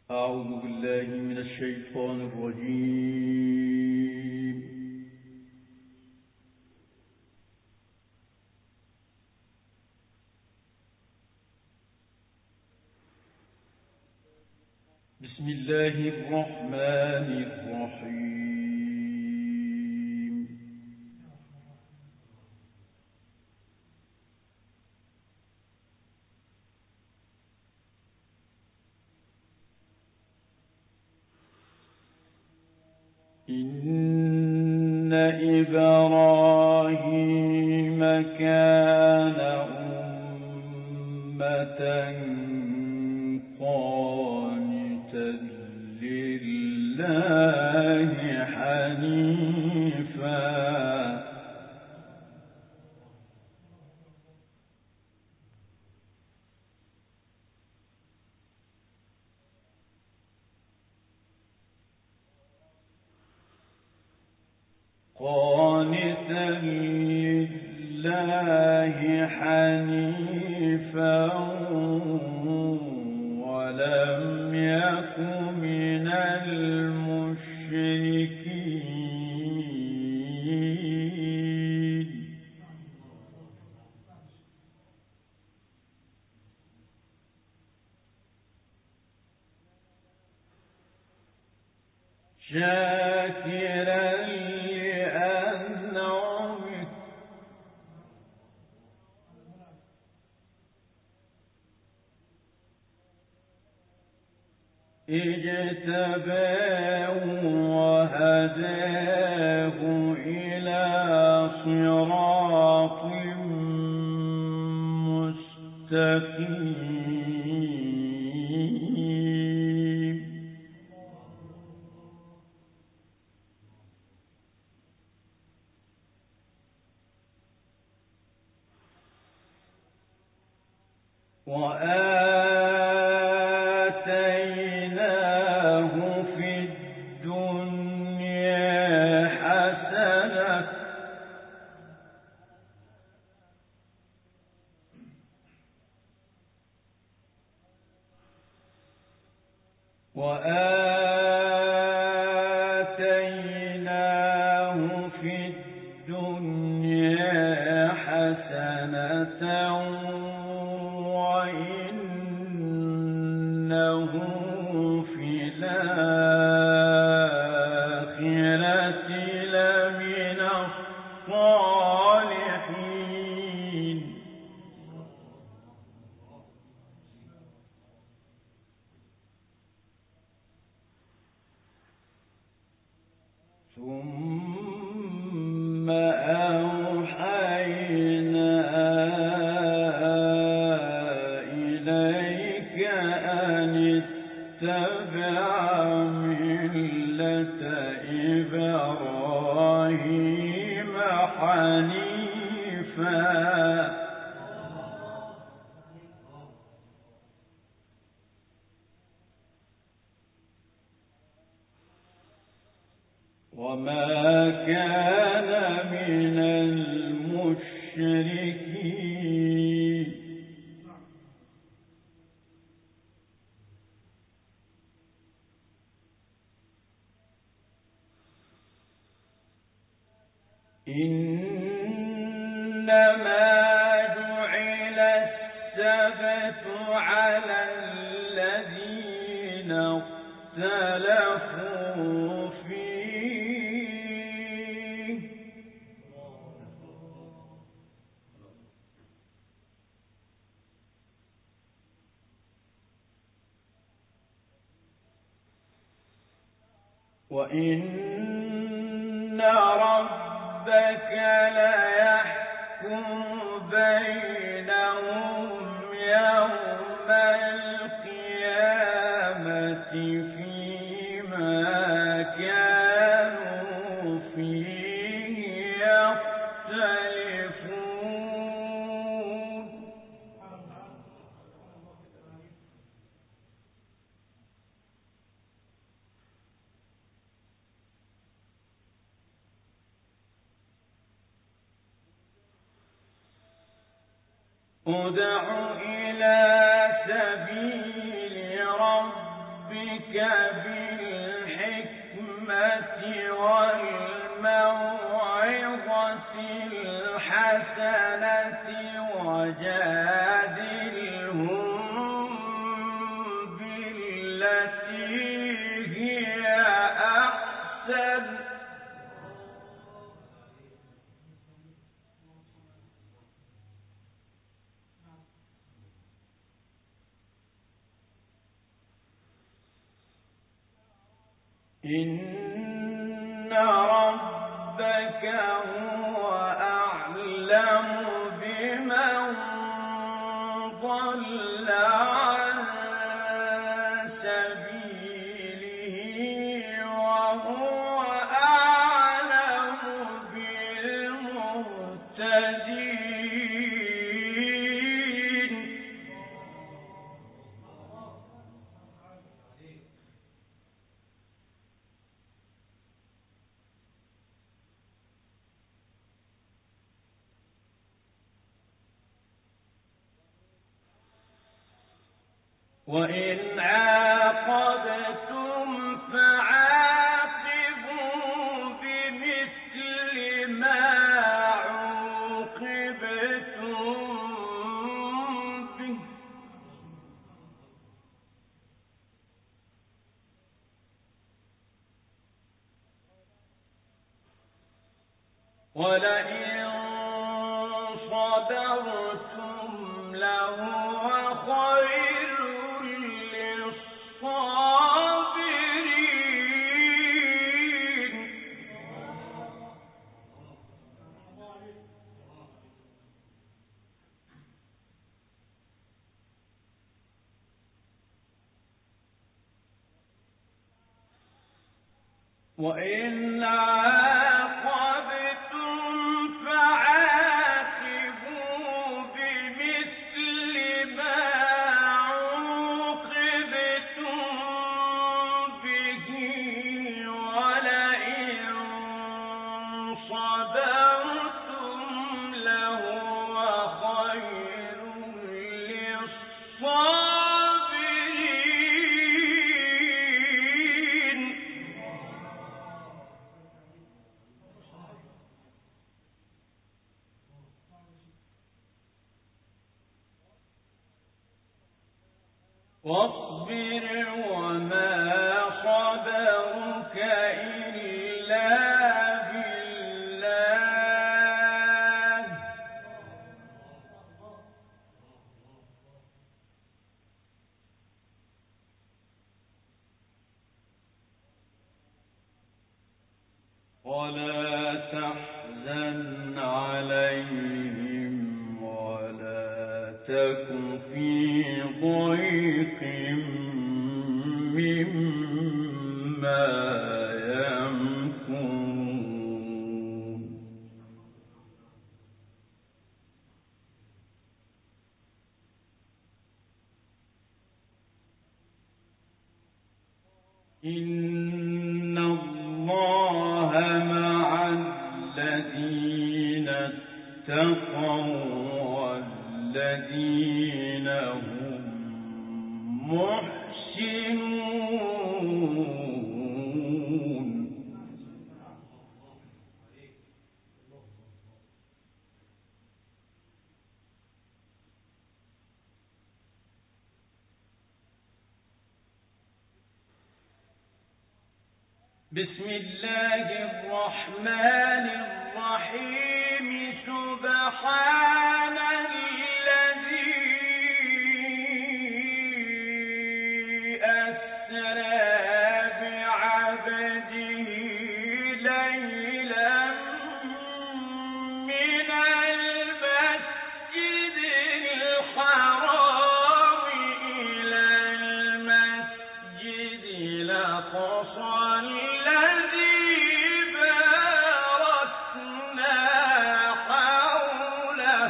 أعوذ بالله من الشيطان الرجيم. بسم الله الرحمن الرحيم. إن إبراهيم كان أمة قانتا لله حنيفا ولم يك من المشركين. شاكرا لأنعمه اجتباه وهداه إلى صراط مستقيم. وآتيناه في الدنيا حسنة وإنه في الآخرة لمن الصالحين. ثم أوحينا إليك أن اتبع ملة إبراهيم حنيفا وما كان من المشركين. إنما جعل السبت على الذين اختلفوا فيه وإن ربك ليحكم بينهم يوم القيامة فيما كانوا فيه يختلفون. ادع إلى سبيل ربك بالحكمة والموعظة الحسنة وجادلهم بالتي هي أحسن إن ربك هو أعلم بمن ضل عن سبيله وهو أعلم بالمهتدين وإن عاقبتم فعاقبوا بمثل ما عوقبتم به ولئن صبرتم لهو خير للصابرين وإن عاقبتم فعاقبوا بمثل ما عوقبتم به ولئن صبرتم لهو خير للصابرين واصبر وما صبرك إلا بالله ولا تحزن عليهم ولا تك في ضيق مما يمكرون إن الله مع الذين اتقوا والذين هم محسنون بسم الله الرحمن الرحيم سبحان الذي أسرى بعبده ليلا من المسجد الحرام إلى المسجد الأقصى الذي باركنا حوله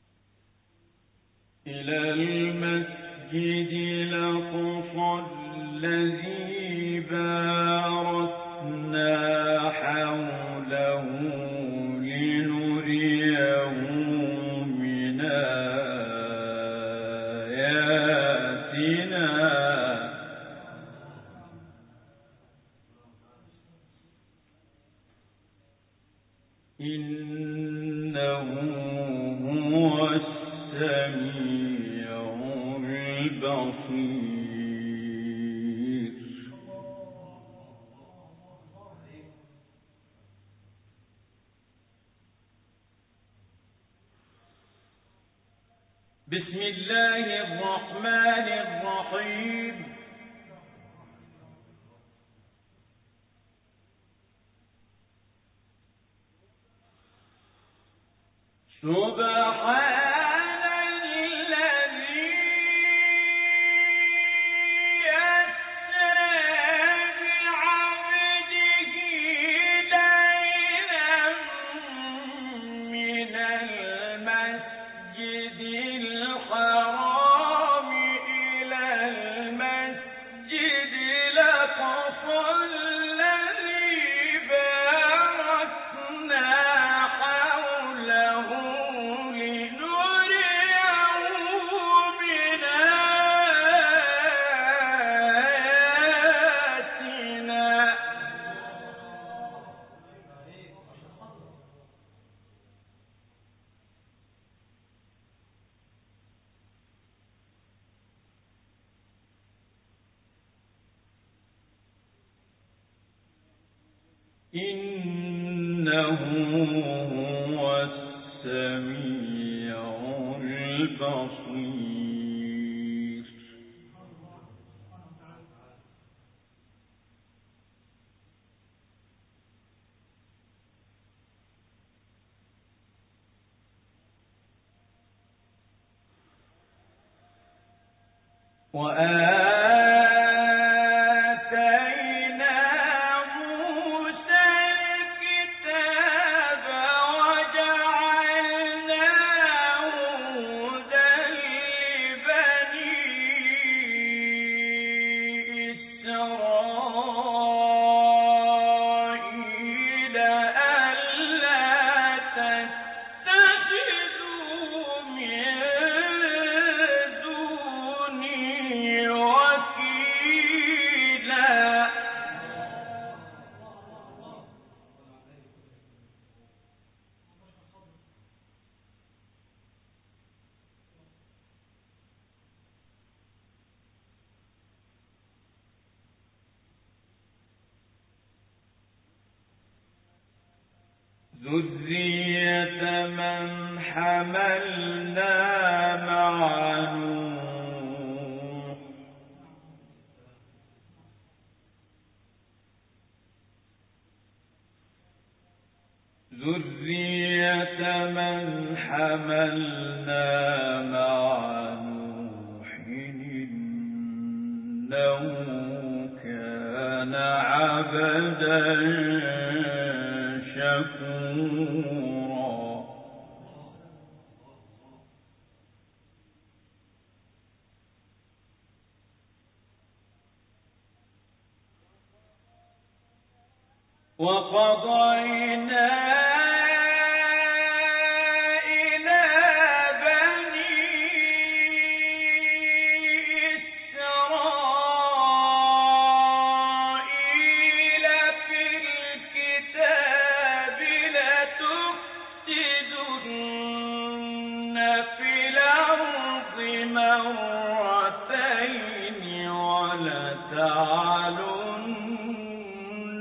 إلى المسجد الأقصى الذي باركنا حوله لنريه من آياتنا إنه هو السميع البصير. بسم الله الرحمن الرحيم. سبحان الذي أسرى بعبده ليلا من المسجد الحرام إلى المسجد الأقصى الذي باركنا حوله لنريه من آياتنا إنه هو السميع البصير. وآتينا موسى الكتاب وجعلناه هدى لبني إسرائيل ألا تتخذوا من دوني وكيلا. ذرية من حملنا مع نوح ذرية من حملنا مع نوح إنه كان عبدا شكورا. وقضينا إلى بني إسرائيل في الكتاب لتفسدن في الأرض مرتين ولتعلن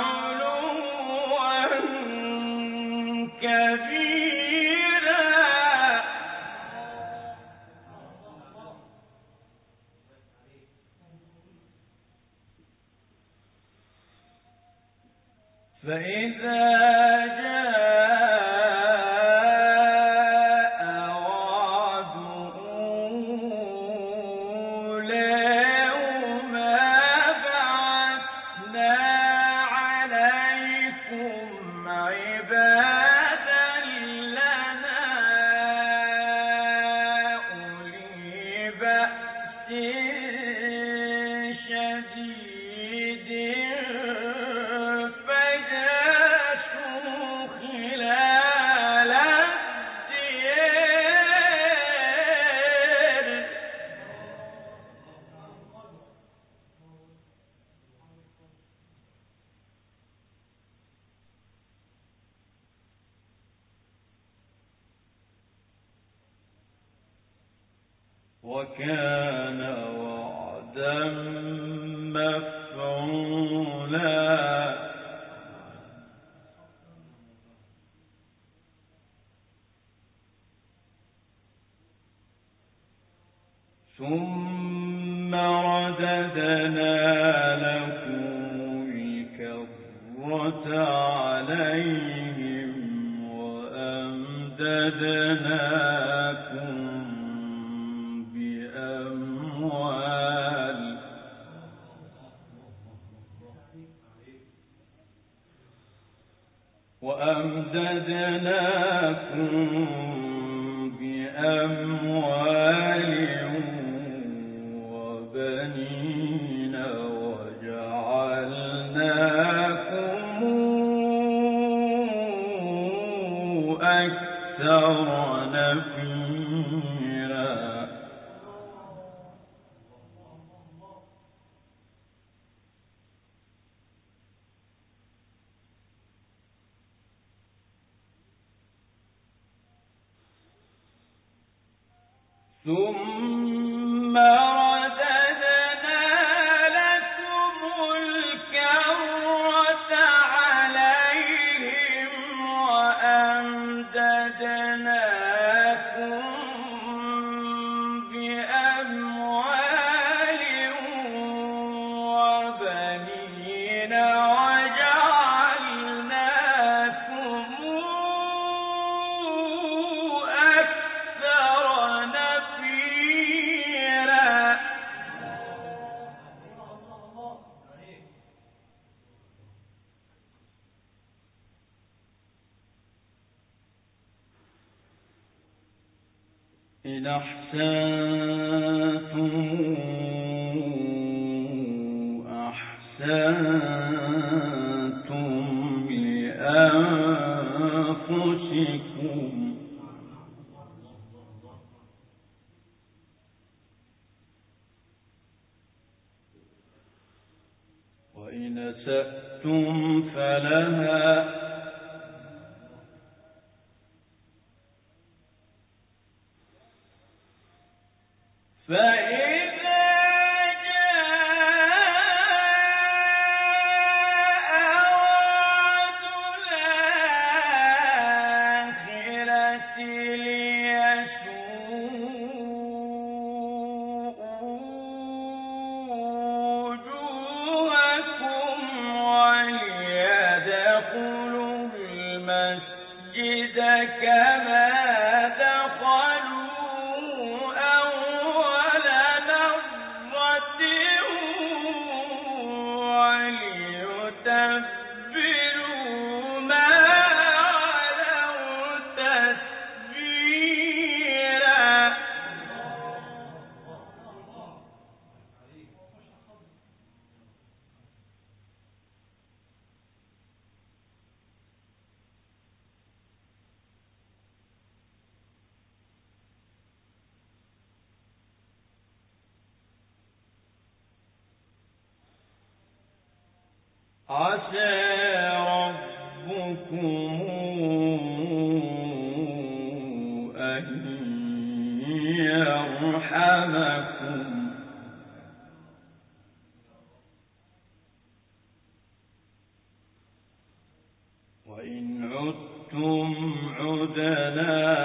علوا كبيرا. فإذا جاء وعد أولاهما بعثنا عليكم عبادا لنا أولي بأس شديد وكان وعدا مفعولا. ثم رددنا لكم الكرة عليهم وأمددناكم بأموال وبنين وجعلناكم أكثر نفيرا. ثم رددنا لكم الكرة عليهم وأمددناكم بأموال وبنين وجعلناكم أكثر نفيرا. إن أحسنتم أحسنتم لأنفسكم وإن أسأتم فلها. فإذا جاء وعد الآخرة ليسوءوا وجوهكم وليدخلوا المسجد كما دخلوا أول مرة وليتبروا ما علوا تتبيرا. عسى ربكم أن يرحمكم وإن عدتم عدنا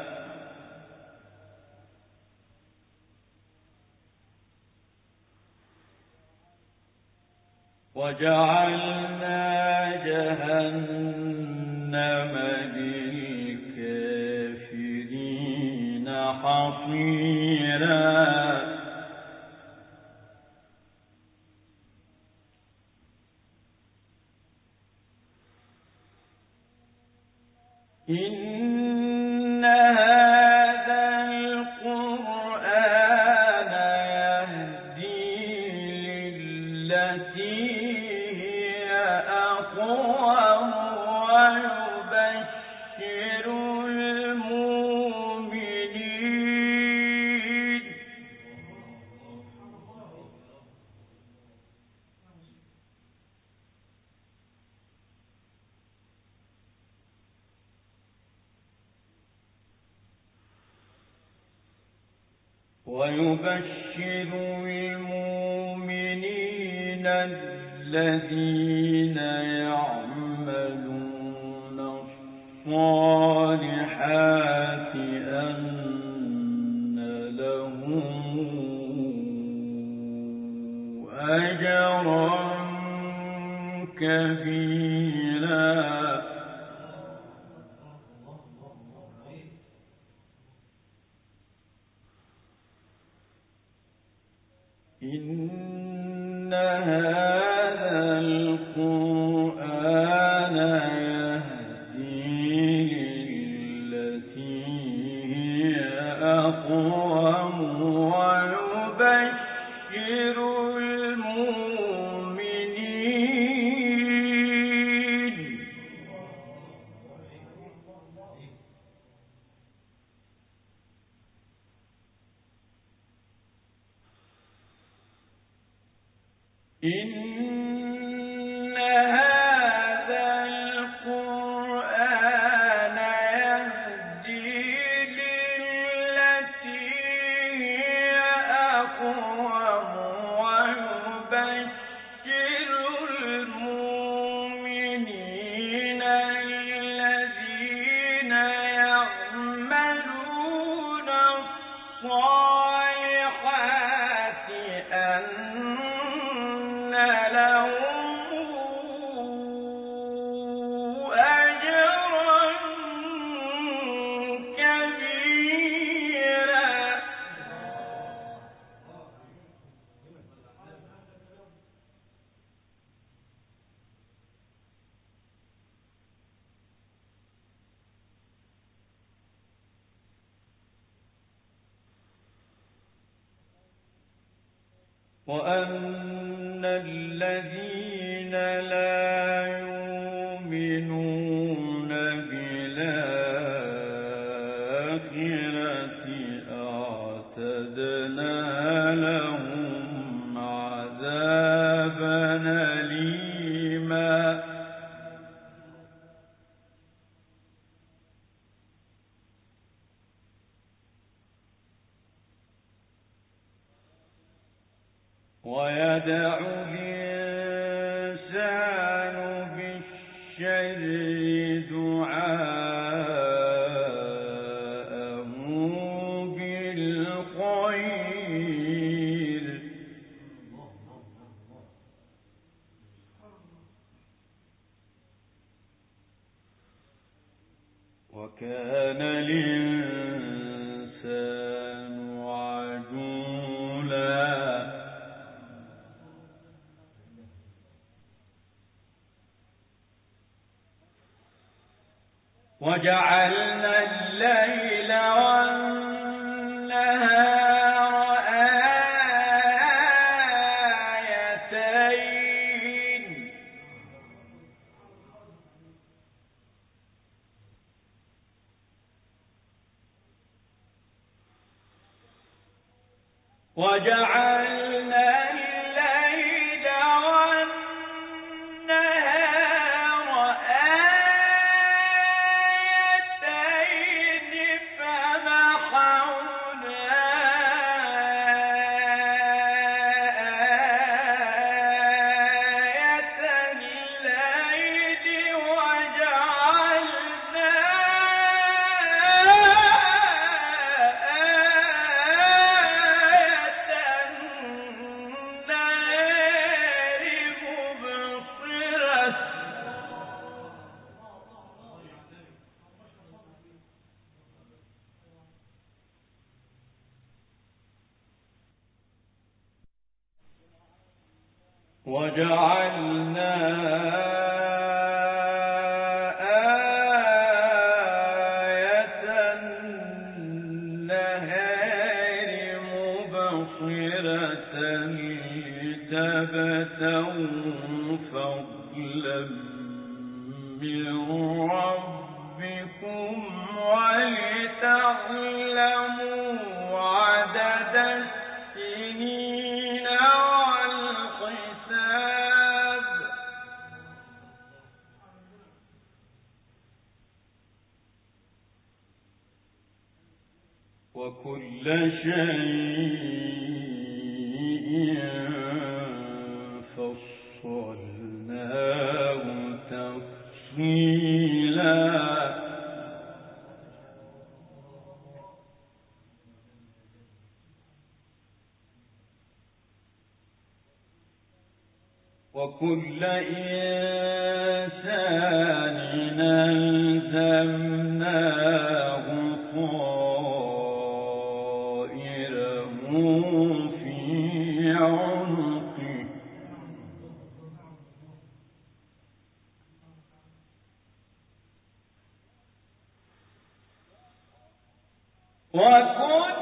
وجعلنا جهنم للكافرين حصيرا. إن هذا القرآن يهدي للتي هي أقوم ويبشر المؤمنين ويبشر المؤمنين الذين يعملون الصالحات أن لهم أجرا كبيرا. إن هذا القرآن يهدي للتي هي أقوم ويبشر المؤمنين إن هذا القرآن يهدي للتي هي أقوم ويبشر المؤمنين الذين يعملون الصالحات أن وأن الذين لا يؤمنون بالآخرة أعتدنا لهم عذابا أليما. ويدع الإنسان بالشر دعاءه بالخير وكان الإنسان عجولا. وجعلنا الليل والنهار آيتين وجعلنا الليل والنهار آيتين فمحونا آية الليل وجعلنا وجعلنا آية النهار مبصرة لتبتغوا فضلا من ربكم ولتعلموا عدد السنين والحساب وكل شيء فصلناه تفصيلا وكل إنسان ألزمناه طائره في عنقه وكل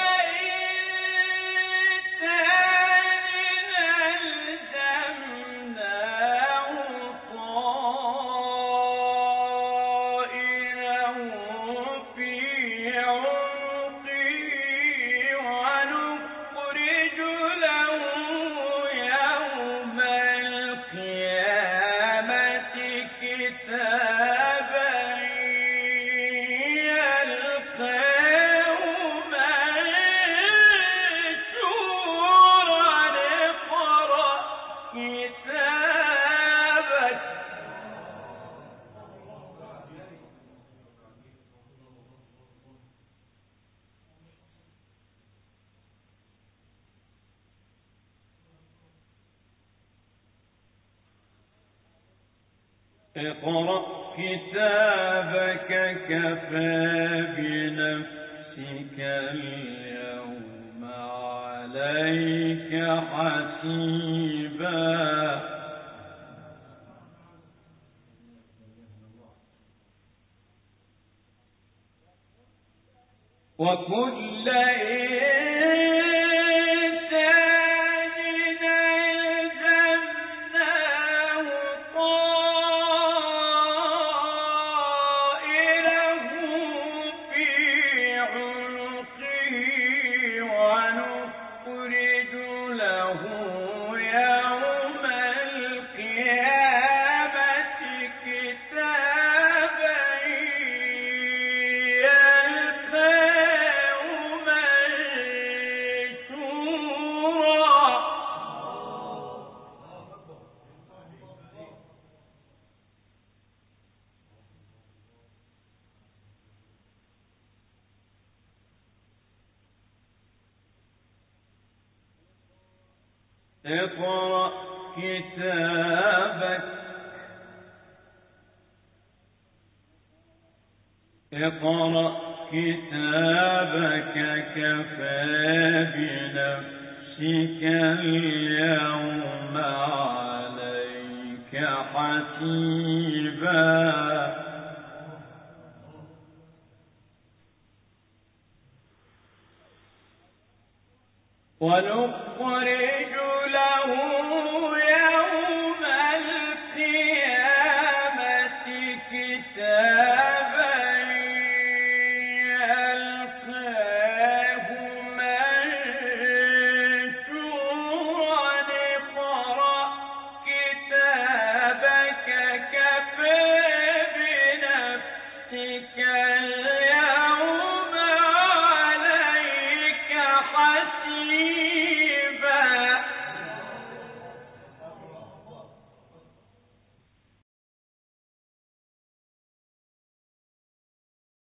اقرأ كتابك كفى بنفسك اليوم عليك حسيبا وكل اقرأ كتابك كفى بنفسك اليوم عليك حسيبا ونخرج له